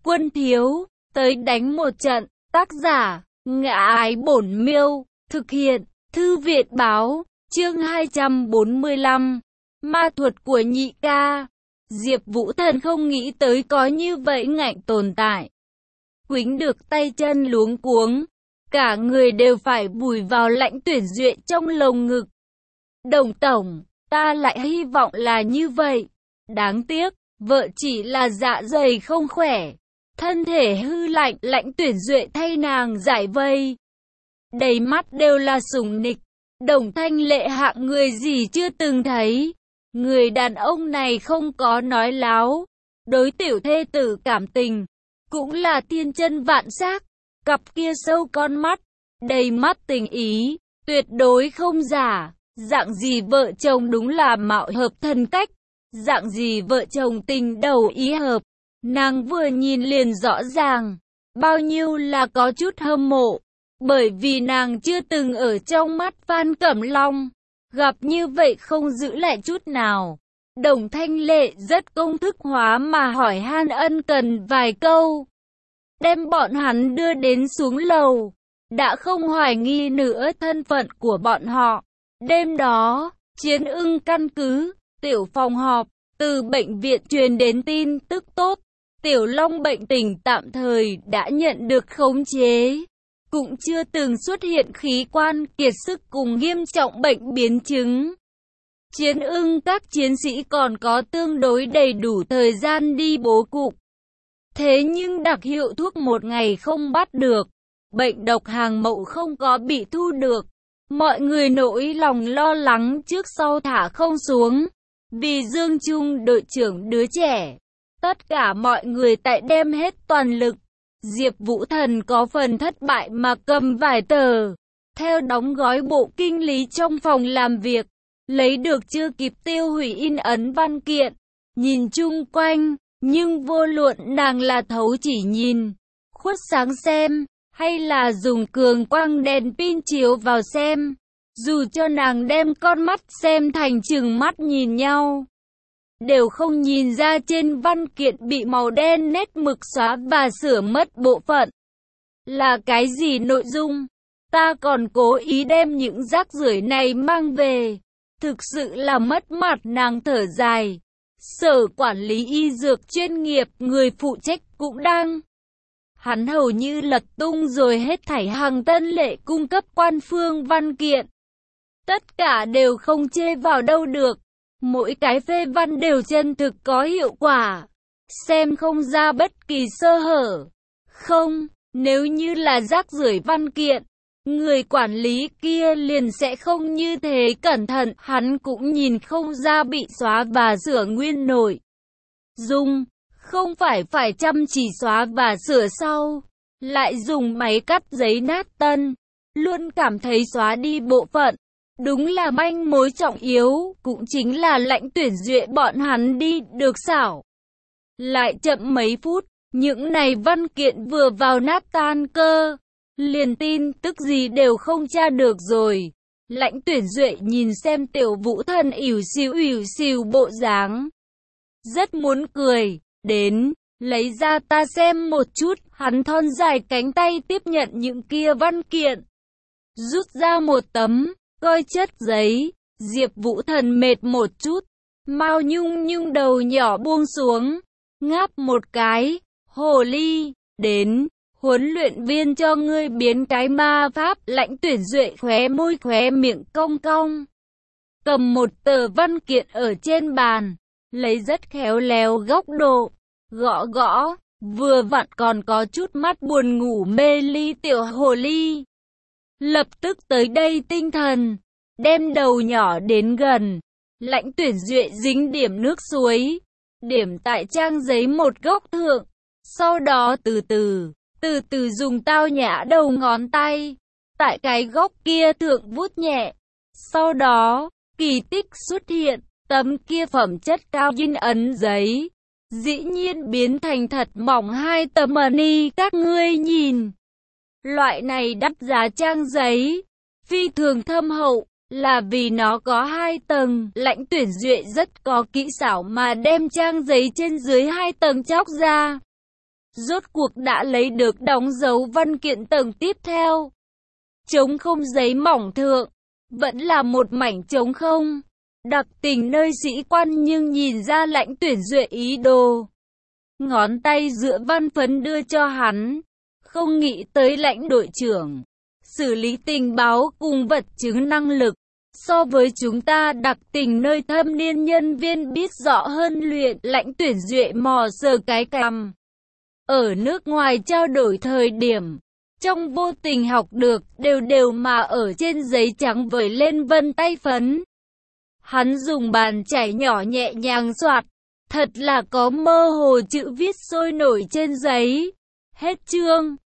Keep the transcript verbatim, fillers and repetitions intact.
Quân thiếu, tới đánh một trận. Tác giả, Ngã Ái Bổn Miêu. Thực hiện, Thư viện báo. Chương hai trăm bốn mươi lăm. Ma thuật của nhị ca. Diệp Vũ Thần không nghĩ tới có như vậy ngạnh tồn tại. Quýnh được tay chân luống cuống. Cả người đều phải vùi vào Lãnh Tuyển Duệ trong lồng ngực. Đồng tổng, ta lại hy vọng là như vậy. Đáng tiếc, vợ chỉ là dạ dày không khỏe. Thân thể hư lạnh, Lãnh Tuyển Duệ thay nàng giải vây. Đầy mắt đều là sủng nịch. Đồng Thanh Lệ hạng người gì chưa từng thấy. Người đàn ông này không có nói láo. Đối tiểu thê tử cảm tình. Cũng là thiên chân vạn sắc. Cặp kia sâu con mắt. Đầy mắt tình ý. Tuyệt đối không giả. Dạng gì vợ chồng đúng là mạo hợp thần cách. Dạng gì vợ chồng tình đầu ý hợp. Nàng vừa nhìn liền rõ ràng. Bao nhiêu là có chút hâm mộ. Bởi vì nàng chưa từng ở trong mắt Phan Cẩm Long. Gặp như vậy không giữ lại chút nào. Đồng Thanh Lệ rất công thức hóa mà hỏi han ân cần vài câu. Đem bọn hắn đưa đến xuống lầu. Đã không hoài nghi nữa thân phận của bọn họ. Đêm đó, Chiến Ưng căn cứ, tiểu phòng họp, từ bệnh viện truyền đến tin tức tốt. Tiểu Long bệnh tình tạm thời đã nhận được khống chế. Cũng chưa từng xuất hiện khí quan kiệt sức cùng nghiêm trọng bệnh biến chứng. Chiến Ưng các chiến sĩ còn có tương đối đầy đủ thời gian đi bố cục. Thế nhưng đặc hiệu thuốc một ngày không bắt được. Bệnh độc hàng mậu không có bị thu được. Mọi người nỗi lòng lo lắng trước sau thả không xuống. Vì Dương Trung đội trưởng đứa trẻ. Tất cả mọi người tại đem hết toàn lực. Diệp Vũ Thần có phần thất bại mà cầm vài tờ. Theo đóng gói bộ kinh lý trong phòng làm việc. Lấy được chưa kịp tiêu hủy in ấn văn kiện. Nhìn chung quanh. Nhưng vô luận nàng là thấu chỉ nhìn. Khuất sáng xem. Hay là dùng cường quang đèn pin chiếu vào xem. Dù cho nàng đem con mắt xem thành chừng mắt nhìn nhau. Đều không nhìn ra trên văn kiện bị màu đen nét mực xóa và sửa mất bộ phận. Là cái gì nội dung? Ta còn cố ý đem những rác rưởi này mang về. Thực sự là mất mặt, nàng thở dài. Sở quản lý y dược chuyên nghiệp, người phụ trách cũng đang. Hắn hầu như lật tung rồi hết thảy hàng Tân Lệ cung cấp quan phương văn kiện. Tất cả đều không chê vào đâu được. Mỗi cái phê văn đều chân thực có hiệu quả. Xem không ra bất kỳ sơ hở. Không, nếu như là rác rưởi văn kiện, người quản lý kia liền sẽ không như thế cẩn thận. Hắn cũng nhìn không ra bị xóa và sửa nguyên nội dung. Không phải phải chăm chỉ xóa và sửa sau. Lại dùng máy cắt giấy nát tân. Luôn cảm thấy xóa đi bộ phận. Đúng là manh mối trọng yếu, cũng chính là Lãnh Tuyển Duệ bọn hắn đi được xảo. Lại chậm mấy phút, những này văn kiện vừa vào nát tan cơ. Liền tin tức gì đều không tra được rồi. Lãnh Tuyển Duệ nhìn xem Tiểu Vũ Thần ỉu xìu ỉu xìu bộ dáng. Rất muốn cười, đến, lấy ra ta xem một chút, hắn thon dài cánh tay tiếp nhận những kia văn kiện. Rút ra một tấm. Coi chất giấy, Diệp Vũ Thần mệt một chút, Mao Nhung Nhung đầu nhỏ buông xuống, ngáp một cái, hồ ly, đến, huấn luyện viên cho ngươi biến cái ma pháp. Lãnh Tuyển Duệ khóe môi khóe miệng cong cong, cầm một tờ văn kiện ở trên bàn, lấy rất khéo léo góc độ, gõ gõ, vừa vặn còn có chút mắt buồn ngủ mê ly tiểu hồ ly. Lập tức tới đây tinh thần, đem đầu nhỏ đến gần. Lãnh Tuyển Duệ dính điểm nước suối, điểm tại trang giấy một góc thượng. Sau đó từ từ, từ từ dùng tao nhã đầu ngón tay, tại cái góc kia thượng vuốt nhẹ. Sau đó, kỳ tích xuất hiện, tấm kia phẩm chất cao in ấn giấy. Dĩ nhiên biến thành thật mỏng hai tờ money các ngươi nhìn. Loại này đắt giá trang giấy, phi thường thâm hậu, là vì nó có hai tầng. Lãnh Tuyển Duệ rất có kỹ xảo mà đem trang giấy trên dưới hai tầng chóc ra. rốt cuộc đã lấy được đóng dấu văn kiện tầng tiếp theo. Trống không giấy mỏng thượng, vẫn là một mảnh trống không. Đặc tình nơi sĩ quan nhưng nhìn ra Lãnh Tuyển Duệ ý đồ. Ngón tay giữa văn phấn đưa cho hắn. Không nghĩ tới Lãnh đội trưởng. Xử lý tình báo cùng vật chứng năng lực. So với chúng ta đặc tình nơi thâm niên nhân viên biết rõ hơn luyện. Lãnh Tuyển Duệ mò sờ cái cằm. Ở nước ngoài trao đổi thời điểm. Trong vô tình học được đều đều mà ở trên giấy trắng vẩy lên vân tay phấn. Hắn dùng bàn chải nhỏ nhẹ nhàng xoạt. Thật là có mơ hồ chữ viết sôi nổi trên giấy. Hết chương.